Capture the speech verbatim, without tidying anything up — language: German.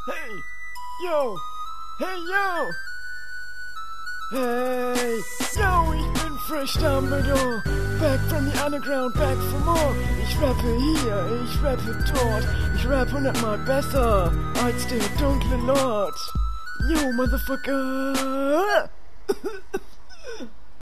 Hey, yo, hey, yo. Hey, yo, ich bin Fresh Dumbledore. Back from the underground, back for more. Ich rappe hier, ich rappe dort. Ich rappe hundertmal besser als der dunkle Lord. Yo, Motherfucker.